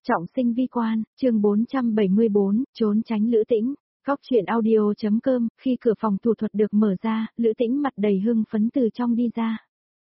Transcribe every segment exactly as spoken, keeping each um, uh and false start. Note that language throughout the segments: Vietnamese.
Trọng sinh vi quan, chương bốn trăm bảy mươi bốn, trốn tránh Lữ Tĩnh. Góc truyện audio.com, khi cửa phòng thủ thuật được mở ra, Lữ Tĩnh mặt đầy hưng phấn từ trong đi ra.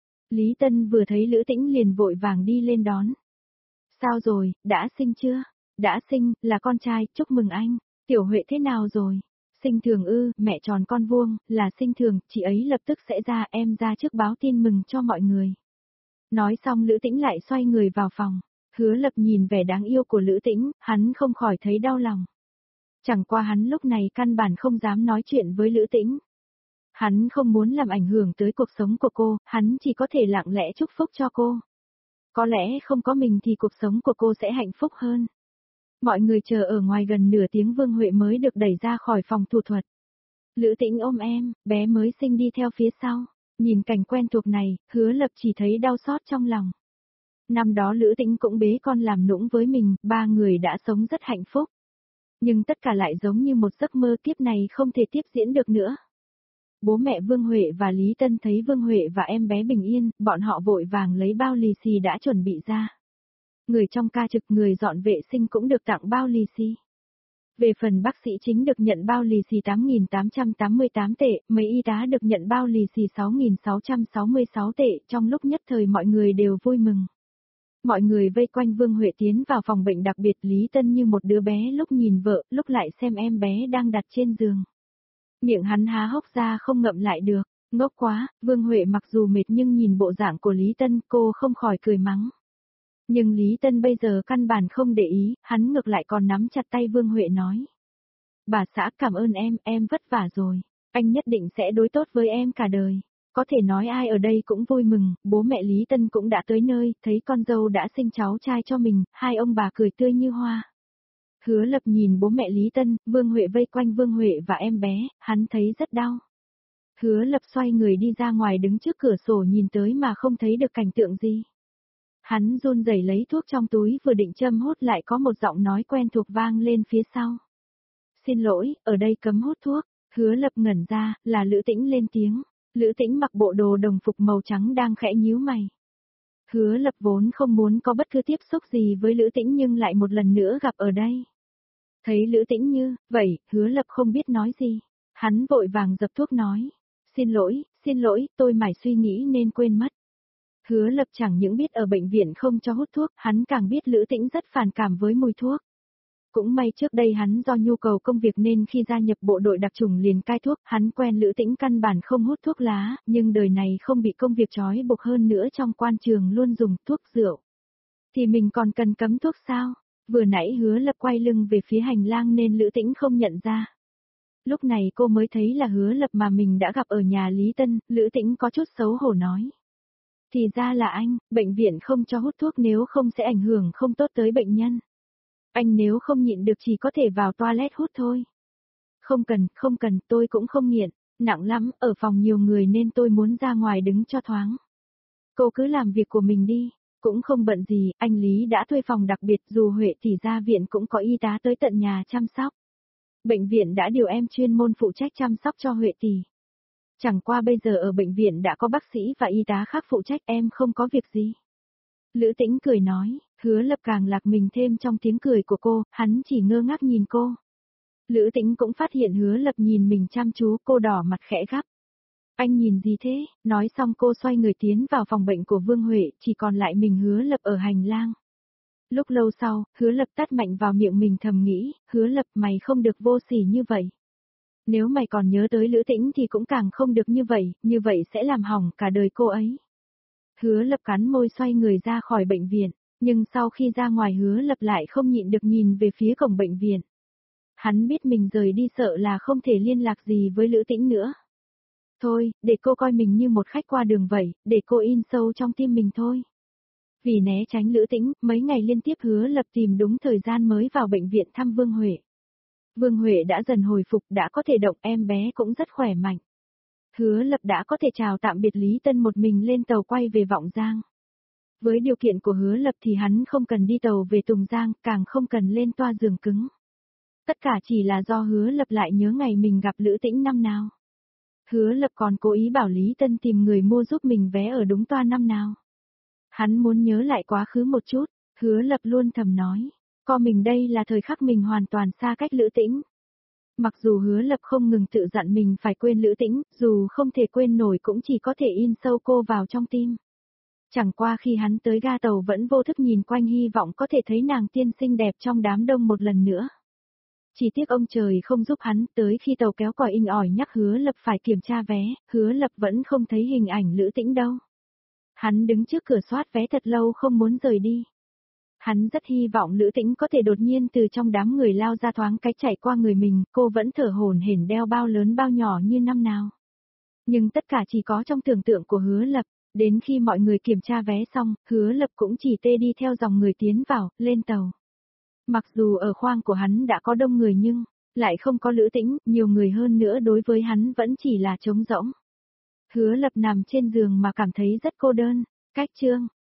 Lý Tân vừa thấy Lữ Tĩnh liền vội vàng đi lên đón. Sao rồi, đã sinh chưa? Đã sinh, là con trai, chúc mừng anh. Tiểu Huệ thế nào rồi? Sinh thường ư, mẹ tròn con vuông, là sinh thường, chị ấy lập tức sẽ ra, em ra trước báo tin mừng cho mọi người. Nói xong Lữ Tĩnh lại xoay người vào phòng. Hứa Lập nhìn vẻ đáng yêu của Lữ Tĩnh, hắn không khỏi thấy đau lòng. Chẳng qua hắn lúc này căn bản không dám nói chuyện với Lữ Tĩnh. Hắn không muốn làm ảnh hưởng tới cuộc sống của cô, hắn chỉ có thể lặng lẽ chúc phúc cho cô. Có lẽ không có mình thì cuộc sống của cô sẽ hạnh phúc hơn. Mọi người chờ ở ngoài gần nửa tiếng Vương Huệ mới được đẩy ra khỏi phòng thủ thuật. Lữ Tĩnh ôm em, bé mới sinh đi theo phía sau. Nhìn cảnh quen thuộc này, Hứa Lập chỉ thấy đau xót trong lòng. Năm đó Lữ Tĩnh cũng bế con làm nũng với mình, ba người đã sống rất hạnh phúc. Nhưng tất cả lại giống như một giấc mơ, kiếp này không thể tiếp diễn được nữa. Bố mẹ Vương Huệ và Lý Tân thấy Vương Huệ và em bé bình yên, bọn họ vội vàng lấy bao lì xì đã chuẩn bị ra. Người trong ca trực, người dọn vệ sinh cũng được tặng bao lì xì. Về phần bác sĩ chính được nhận bao lì xì tám nghìn tám trăm tám mươi tám tệ, mấy y tá được nhận bao lì xì sáu nghìn sáu trăm sáu mươi sáu tệ, trong lúc nhất thời mọi người đều vui mừng. Mọi người vây quanh Vương Huệ tiến vào phòng bệnh đặc biệt, Lý Tân như một đứa bé lúc nhìn vợ, lúc lại xem em bé đang đặt trên giường. Miệng hắn há hốc ra không ngậm lại được, ngốc quá, Vương Huệ mặc dù mệt nhưng nhìn bộ dạng của Lý Tân cô không khỏi cười mắng. Nhưng Lý Tân bây giờ căn bản không để ý, hắn ngược lại còn nắm chặt tay Vương Huệ nói. Bà xã cảm ơn em, em vất vả rồi, anh nhất định sẽ đối tốt với em cả đời. Có thể nói ai ở đây cũng vui mừng, bố mẹ Lý Tân cũng đã tới nơi, thấy con dâu đã sinh cháu trai cho mình, hai ông bà cười tươi như hoa. Hứa Lập nhìn bố mẹ Lý Tân, Vương Huệ vây quanh Vương Huệ và em bé, hắn thấy rất đau. Hứa Lập xoay người đi ra ngoài đứng trước cửa sổ nhìn tới mà không thấy được cảnh tượng gì. Hắn run rẩy lấy thuốc trong túi vừa định châm hút lại có một giọng nói quen thuộc vang lên phía sau. Xin lỗi, ở đây cấm hút thuốc. Hứa Lập ngẩn ra, là Lữ Tĩnh lên tiếng. Lữ Tĩnh mặc bộ đồ đồng phục màu trắng đang khẽ nhíu mày. Hứa Lập vốn không muốn có bất cứ tiếp xúc gì với Lữ Tĩnh nhưng lại một lần nữa gặp ở đây. Thấy Lữ Tĩnh như vậy, Hứa Lập không biết nói gì. Hắn vội vàng dập thuốc nói. Xin lỗi, xin lỗi, tôi mải suy nghĩ nên quên mất. Hứa Lập chẳng những biết ở bệnh viện không cho hút thuốc, hắn càng biết Lữ Tĩnh rất phản cảm với mùi thuốc. Cũng may trước đây hắn do nhu cầu công việc nên khi gia nhập bộ đội đặc chủng liền cai thuốc, hắn quen Lữ Tĩnh căn bản không hút thuốc lá, nhưng đời này không bị công việc trói buộc hơn nữa trong quan trường luôn dùng thuốc rượu. Thì mình còn cần cấm thuốc sao? Vừa nãy Hứa Lập quay lưng về phía hành lang nên Lữ Tĩnh không nhận ra. Lúc này cô mới thấy là Hứa Lập mà mình đã gặp ở nhà Lý Tân, Lữ Tĩnh có chút xấu hổ nói. Thì ra là anh, bệnh viện không cho hút thuốc nếu không sẽ ảnh hưởng không tốt tới bệnh nhân. Anh nếu không nhịn được chỉ có thể vào toilet hút thôi. Không cần, không cần, tôi cũng không nghiện, nặng lắm, ở phòng nhiều người nên tôi muốn ra ngoài đứng cho thoáng. Cô cứ làm việc của mình đi, cũng không bận gì, anh Lý đã thuê phòng đặc biệt dù Huệ tỷ ra viện cũng có y tá tới tận nhà chăm sóc. Bệnh viện đã điều em chuyên môn phụ trách chăm sóc cho Huệ tỷ. Chẳng qua bây giờ ở bệnh viện đã có bác sĩ và y tá khác phụ trách, em không có việc gì. Lữ Tĩnh cười nói, Hứa Lập càng lạc mình thêm trong tiếng cười của cô, hắn chỉ ngơ ngác nhìn cô. Lữ Tĩnh cũng phát hiện Hứa Lập nhìn mình chăm chú, cô đỏ mặt khẽ gắp. Anh nhìn gì thế? Nói xong cô xoay người tiến vào phòng bệnh của Vương Huệ, chỉ còn lại mình Hứa Lập ở hành lang. Lúc lâu sau, Hứa Lập tát mạnh vào miệng mình thầm nghĩ, Hứa Lập mày không được vô sỉ như vậy. Nếu mày còn nhớ tới Lữ Tĩnh thì cũng càng không được như vậy, như vậy sẽ làm hỏng cả đời cô ấy. Hứa Lập cắn môi xoay người ra khỏi bệnh viện, nhưng sau khi ra ngoài Hứa Lập lại không nhịn được nhìn về phía cổng bệnh viện. Hắn biết mình rời đi sợ là không thể liên lạc gì với Lữ Tĩnh nữa. Thôi, để cô coi mình như một khách qua đường vậy, để cô in sâu trong tim mình thôi. Vì né tránh Lữ Tĩnh, mấy ngày liên tiếp Hứa Lập tìm đúng thời gian mới vào bệnh viện thăm Vương Huệ. Vương Huệ đã dần hồi phục, đã có thể động, em bé cũng rất khỏe mạnh. Hứa Lập đã có thể chào tạm biệt Lý Tân một mình lên tàu quay về Vọng Giang. Với điều kiện của Hứa Lập thì hắn không cần đi tàu về Tùng Giang, càng không cần lên toa giường cứng. Tất cả chỉ là do Hứa Lập lại nhớ ngày mình gặp Lữ Tĩnh năm nào. Hứa Lập còn cố ý bảo Lý Tân tìm người mua giúp mình vé ở đúng toa năm nào. Hắn muốn nhớ lại quá khứ một chút, Hứa Lập luôn thầm nói. Co mình đây là thời khắc mình hoàn toàn xa cách Lữ Tĩnh. Mặc dù Hứa Lập không ngừng tự dặn mình phải quên Lữ Tĩnh, dù không thể quên nổi cũng chỉ có thể in sâu cô vào trong tim. Chẳng qua khi hắn tới ga tàu vẫn vô thức nhìn quanh hy vọng có thể thấy nàng tiên xinh đẹp trong đám đông một lần nữa. Chỉ tiếc ông trời không giúp hắn, tới khi tàu kéo còi inh ỏi nhắc Hứa Lập phải kiểm tra vé, Hứa Lập vẫn không thấy hình ảnh Lữ Tĩnh đâu. Hắn đứng trước cửa soát vé thật lâu không muốn rời đi. Hắn rất hy vọng Lữ Tĩnh có thể đột nhiên từ trong đám người lao ra thoáng cái chạy qua người mình, cô vẫn thở hổn hển đeo bao lớn bao nhỏ như năm nào. Nhưng tất cả chỉ có trong tưởng tượng của Hứa Lập, đến khi mọi người kiểm tra vé xong, Hứa Lập cũng chỉ tê đi theo dòng người tiến vào, lên tàu. Mặc dù ở khoang của hắn đã có đông người nhưng, lại không có Lữ Tĩnh, nhiều người hơn nữa đối với hắn vẫn chỉ là trống rỗng. Hứa Lập nằm trên giường mà cảm thấy rất cô đơn, cách chương.